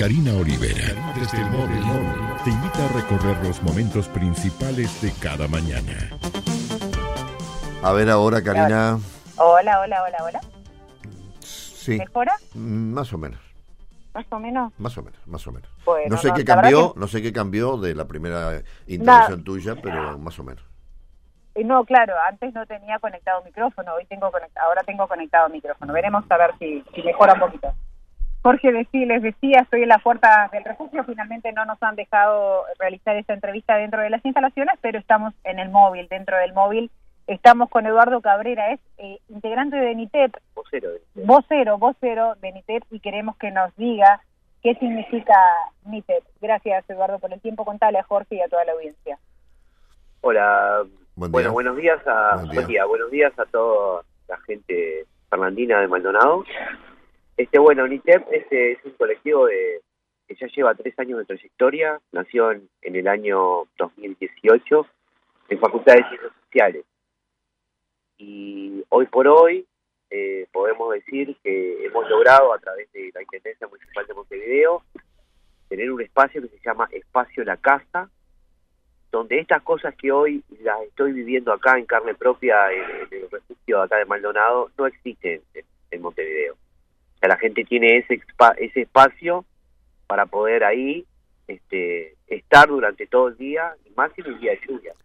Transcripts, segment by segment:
Karina Olivera, desde el móvil, te invita a recorrer los momentos principales de cada mañana. A ver ahora, Karina. Hola. Sí. ¿Mejora? Más o menos. ¿Más o menos? Más o menos. Bueno, no sé qué cambió, no sé qué cambió de la primera intervención tuya, pero más o menos. No, claro, antes no tenía conectado micrófono, ahora tengo conectado micrófono. Veremos a ver si mejora un poquito. Jorge, les decía, estoy en la puerta del refugio, finalmente no nos han dejado realizar esta entrevista dentro de las instalaciones, pero estamos en el móvil, dentro del móvil. Estamos con Eduardo Cabrera, es integrante de NITEP, vocero de NITEP, y queremos que nos diga qué significa NITEP. Gracias, Eduardo, por el tiempo. Contale a Jorge y a toda la audiencia. Hola, buenos días Buen día. A toda la gente fernandina de Maldonado. NITEP es un colectivo que ya lleva 3 años de trayectoria. Nació en el año 2018 en Facultad de Ciencias Sociales. Y hoy por hoy podemos decir que hemos logrado, a través de la Intendencia Municipal de Montevideo, tener un espacio que se llama Espacio La Casa, donde estas cosas que hoy las estoy viviendo acá en carne propia en el refugio acá de Maldonado no existen en Montevideo. O sea, la gente tiene ese espacio para poder ahí estar durante todo el día, y más en el día de lluvia.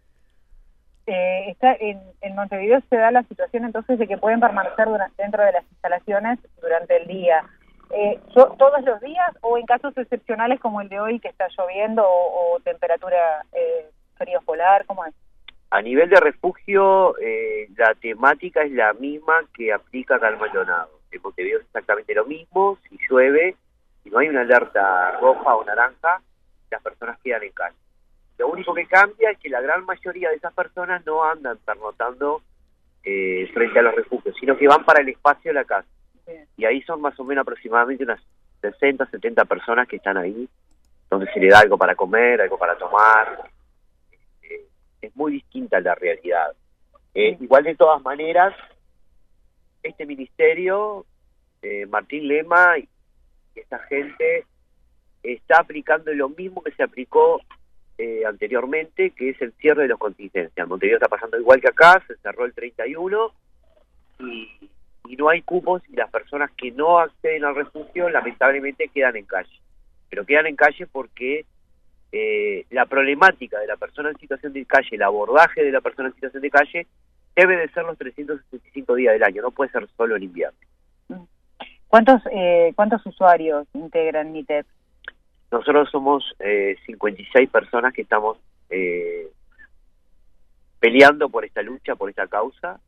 En Montevideo se da la situación entonces de que pueden permanecer dentro de las instalaciones durante el día. ¿Todos los días o en casos excepcionales como el de hoy que está lloviendo o temperatura frío polar? ¿Cómo es? A nivel de refugio, la temática es la misma que aplica acá en Maldonado. En Montevideo es exactamente lo mismo. Si llueve, si no hay una alerta roja o naranja, las personas quedan en calle. Lo único que cambia es que la gran mayoría de esas personas no andan pernotando frente a los refugios, sino que van para el espacio de la casa. Bien. Y ahí son más o menos aproximadamente unas 60, 70 personas que están ahí, donde se le da algo para comer, algo para tomar. Es muy distinta la realidad. Igual, de todas maneras, este ministerio, Martín Lema y esta gente está aplicando lo mismo que se aplicó anteriormente, que es el cierre de los contingentes. En Montevideo está pasando igual que acá, se cerró el 31 y no hay cupos, y las personas que no acceden al refugio lamentablemente quedan en calle. Pero quedan en calle porque la problemática de la persona en situación de calle, el abordaje de la persona en situación de calle, debe de ser los 365 días del año, no puede ser solo en invierno. ¿Cuántos usuarios integran NITEP? Nosotros somos 56 personas que estamos peleando por esta lucha, por esta causa,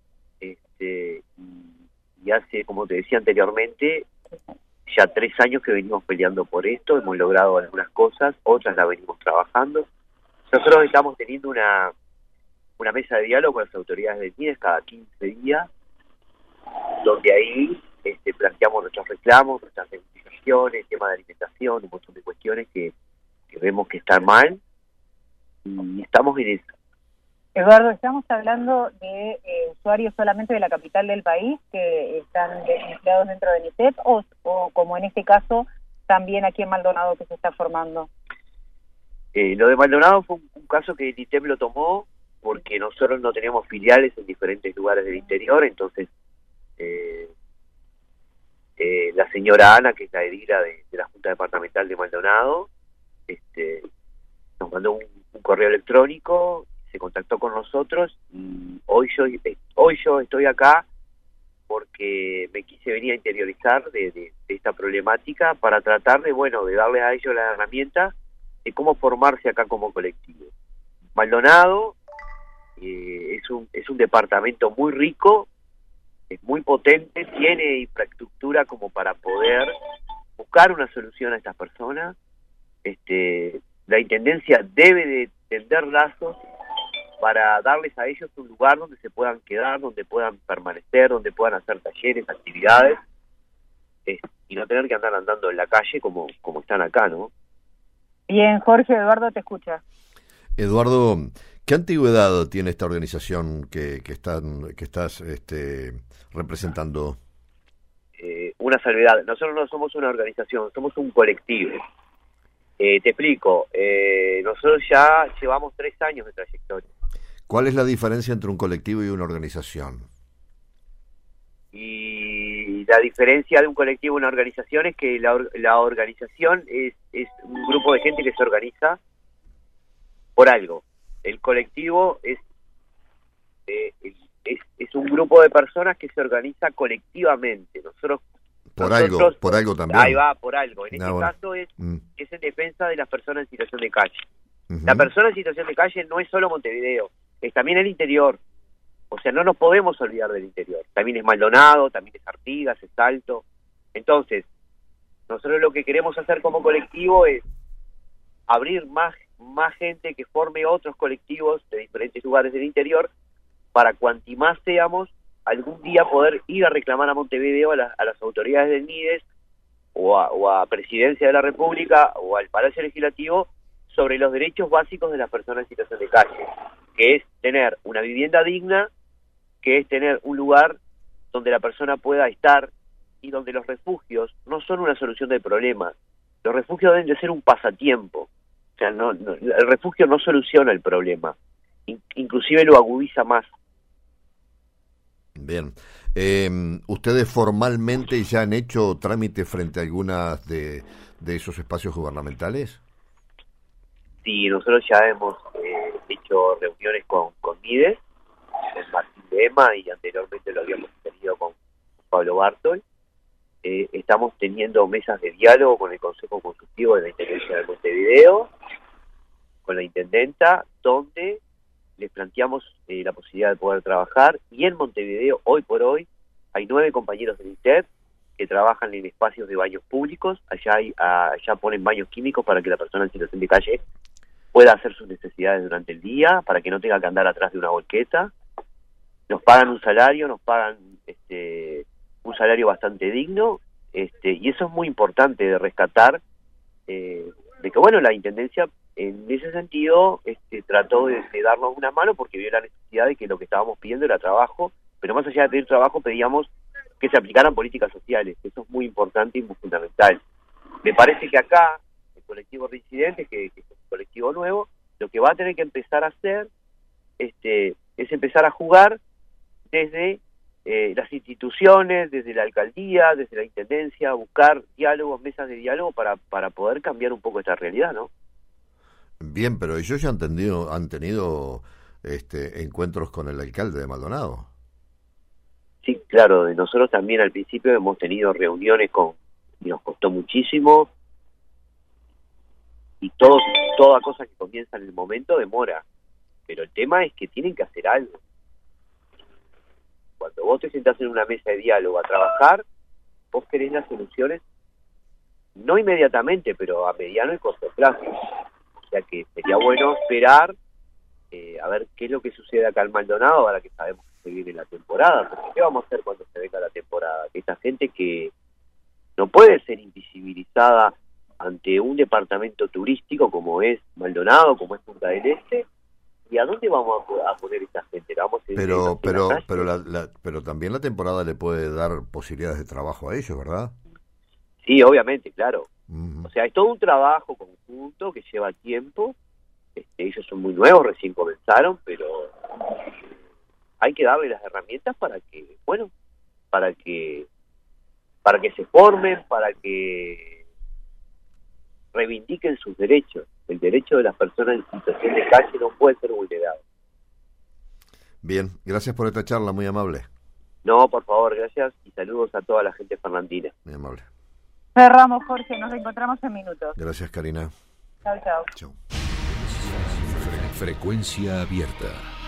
y hace, como te decía anteriormente, ya 3 años que venimos peleando por esto. Hemos logrado algunas cosas, otras las venimos trabajando. Nosotros estamos teniendo una mesa de diálogo con las autoridades de MIDES cada 15 días, donde ahí planteamos nuestros reclamos, nuestras reivindicaciones, tema de alimentación, un montón de cuestiones que vemos que están mal, y estamos en eso. Eduardo, ¿estamos hablando de usuarios solamente de la capital del país que están empleados dentro de NITEP o como en este caso también aquí en Maldonado que se está formando? Lo de Maldonado fue un caso que NITEP lo tomó porque nosotros no tenemos filiales en diferentes lugares del interior. Entonces la señora Ana, que es la edila de la Junta Departamental de Maldonado, nos mandó un correo electrónico, se contactó con nosotros, y hoy yo estoy acá porque me quise venir a interiorizar de esta problemática para tratar de darles a ellos la herramienta de cómo formarse acá como colectivo. Maldonado es un departamento muy rico, es muy potente, tiene infraestructura como para poder buscar una solución a estas personas. La Intendencia debe de tender lazos para darles a ellos un lugar donde se puedan quedar, donde puedan permanecer, donde puedan hacer talleres, actividades, y no tener que andar andando en la calle como están acá, ¿no? Bien, Jorge, Eduardo te escucha. Eduardo, ¿qué antigüedad tiene esta organización que estás representando? Una salvedad: nosotros no somos una organización, somos un colectivo. Te explico. Nosotros ya llevamos 3 años de trayectoria. ¿Cuál es la diferencia entre un colectivo y una organización? Y la diferencia de un colectivo y una organización es que la organización es un grupo de gente que se organiza por algo. El colectivo es un grupo de personas que se organiza colectivamente. Nosotros por algo también. Ahí va, por algo. En este caso es en defensa de las personas en situación de calle. La persona en situación de calle no es solo Montevideo, es también el interior. O sea, no nos podemos olvidar del interior. También es Maldonado, también es Artigas, es Salto. Entonces, nosotros lo que queremos hacer como colectivo es abrir más gente que forme otros colectivos de diferentes lugares del interior para cuanti más seamos, algún día poder ir a reclamar a Montevideo a las autoridades del MIDES o a Presidencia de la República o al Palacio Legislativo sobre los derechos básicos de las personas en situación de calle, que es tener una vivienda digna, que es tener un lugar donde la persona pueda estar y donde los refugios no son una solución del problema. Los refugios deben de ser un pasatiempo. O sea, el refugio no soluciona el problema, inclusive lo agudiza más. Bien. ¿Ustedes formalmente ya han hecho trámite frente a algunas de esos espacios gubernamentales? Sí, nosotros ya hemos hecho reuniones con Mides, con Martín Lema, y anteriormente lo habíamos tenido con Pablo Bartol. Estamos teniendo mesas de diálogo con el Consejo Consultivo de la Intendencia de Montevideo, con la Intendenta, donde les planteamos la posibilidad de poder trabajar, y en Montevideo, hoy por hoy, hay 9 compañeros del INTEP que trabajan en espacios de baños públicos. Allá ponen baños químicos para que la persona en situación de calle pueda hacer sus necesidades durante el día, para que no tenga que andar atrás de una volqueta. Nos pagan un salario, un salario bastante digno, y eso es muy importante de rescatar, de que bueno, la Intendencia en ese sentido trató de darnos una mano, porque vio la necesidad de que lo que estábamos pidiendo era trabajo, pero más allá de pedir trabajo pedíamos que se aplicaran políticas sociales. Eso es muy importante y muy fundamental. Me parece que acá el colectivo Reincidentes, que es un colectivo nuevo, lo que va a tener que empezar a hacer es empezar a jugar desde las instituciones, desde la alcaldía, desde la intendencia, buscar diálogos, mesas de diálogo para poder cambiar un poco esta realidad, ¿no? Bien, pero ellos ya han tenido encuentros con el alcalde de Maldonado. Sí, claro, nosotros también al principio hemos tenido reuniones y nos costó muchísimo, y toda cosa que comienza en el momento demora, pero el tema es que tienen que hacer algo. Cuando vos te sentás en una mesa de diálogo a trabajar, vos querés las soluciones, no inmediatamente, pero a mediano y corto plazo. O sea que sería bueno esperar a ver qué es lo que sucede acá en Maldonado, ahora que sabemos que se viene la temporada. Porque ¿qué vamos a hacer cuando se venga la temporada? Que esta gente que no puede ser invisibilizada ante un departamento turístico como es Maldonado, como es Punta del Este. ¿Y a dónde vamos a poner esta gente? Pero también la temporada le puede dar posibilidades de trabajo a ellos, ¿verdad? Sí, obviamente, claro. O sea, es todo un trabajo conjunto que lleva tiempo. Ellos son muy nuevos, recién comenzaron, pero hay que darle las herramientas para que se formen, para que reivindiquen sus derechos. El derecho de las personas en situación de calle no puede ser vulnerado. Bien, gracias por esta charla, muy amable. No, por favor, gracias, y saludos a toda la gente fernandina. Muy amable. Cerramos, Jorge, nos encontramos en minutos. Gracias, Karina. Chao, chao. Chau. Frecuencia abierta.